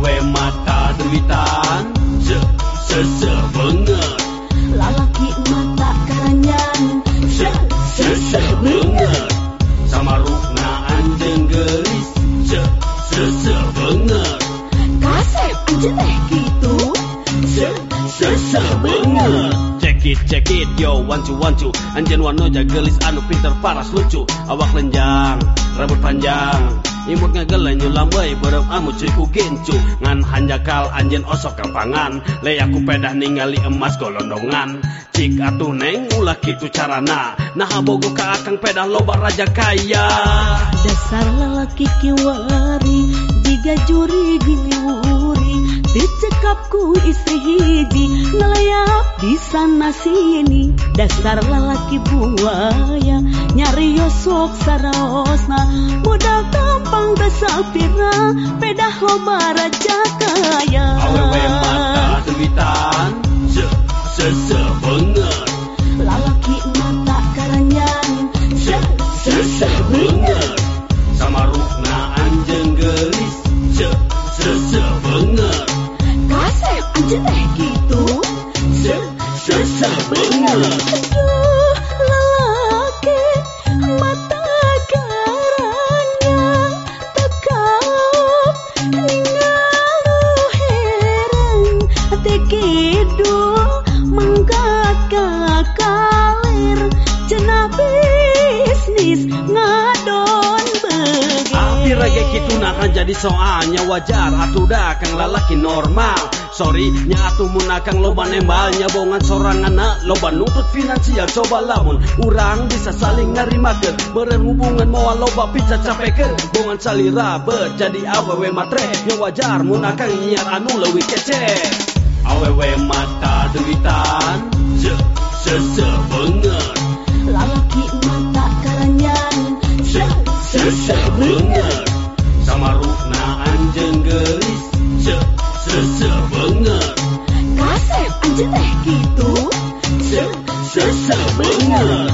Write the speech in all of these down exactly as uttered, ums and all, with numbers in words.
Awewe mata duitan se se se banget. Lalaki mata karanyan se se se banget. Samarukna anjeun geulis se se se banget. Kasep anjeun teh kitu se se se banget. Check it, check it, yo, one two one two. Anjen wanoja gelis anu pinter paras lucu. Awak lenjang, rambut panjang, imut ngagelen nyulam wey berem amu cuy ku gencu. Ngan hanjakal anjen osok kampangan, le aku pedah ningali emas golondongan. Cik atuh neng ulah kitu carana, nah bogo ka akang pedah loba raja kaya. Dasar lalaki kiwari, jiga juri giliwuri, dicekapku istri hiji, ngelayap di sana sini. Dasar lalaki buaya, nyari yosok saraosna, modal gampang besapira, pedah loba raja kaya. Awewe mata duitan se se se banget. Lalaki mata karanyan se se se banget. Samarukna anjeun geulis se se se banget. Kasep anjeun teh kitu se se se banget. Aduh lalaki mata karanyan tekap ningalu herang teh kidu mangkat kakalir cenah bisnis ngadon beuge. Api rage kitu nahan jadi soalnya wajar atuh da kang lalaki normal. Sorry nya atuh mun akang loba nembalnya bongan soranganna loba nuntut finansial. Coba lamun urang bisa saling narimakeun beureun hubungan moal loba pica capekeun bongan salira beut jadi awewe matre yang wajar mun akang nyiar anu leuwih kece. Awewe mata duitan se se se banget. Lalaki mata karanyan se se se banget. Samarukna anjeun geulis se se se banget. Kasep anjeun teh kitu se se se banget.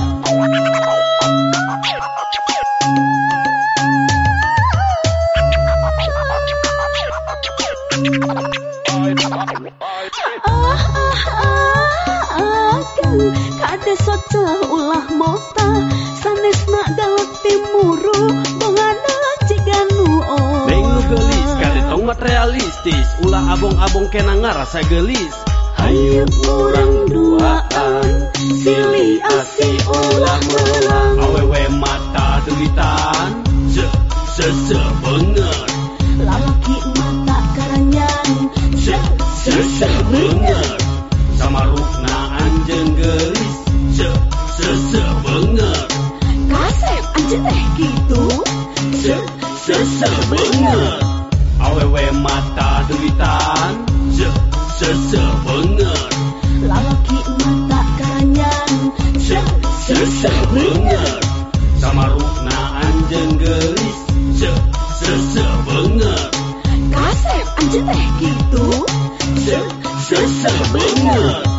Ah ah ah akang kade socelah ulah mota sanesna galak timuru bongana ciganu oh. Neng nu geulis kade tongmat realistis ulah abong-abong kena ngarasa geulis. Hayu urang duaan silih asih ulah melang. Awewe mata duitan se se se banget. Lalaki mata karanyan se se se banget. Samarukna anjeun geulis se se se banget. Kasep anjeun teh kitu se se se banget. Awewe mata duitan se se se banget. Lalaki mata karanyan se se se banget. Samarukna anjeun geulis se se se banget. Kasep anjeun teh kitu se se se banget.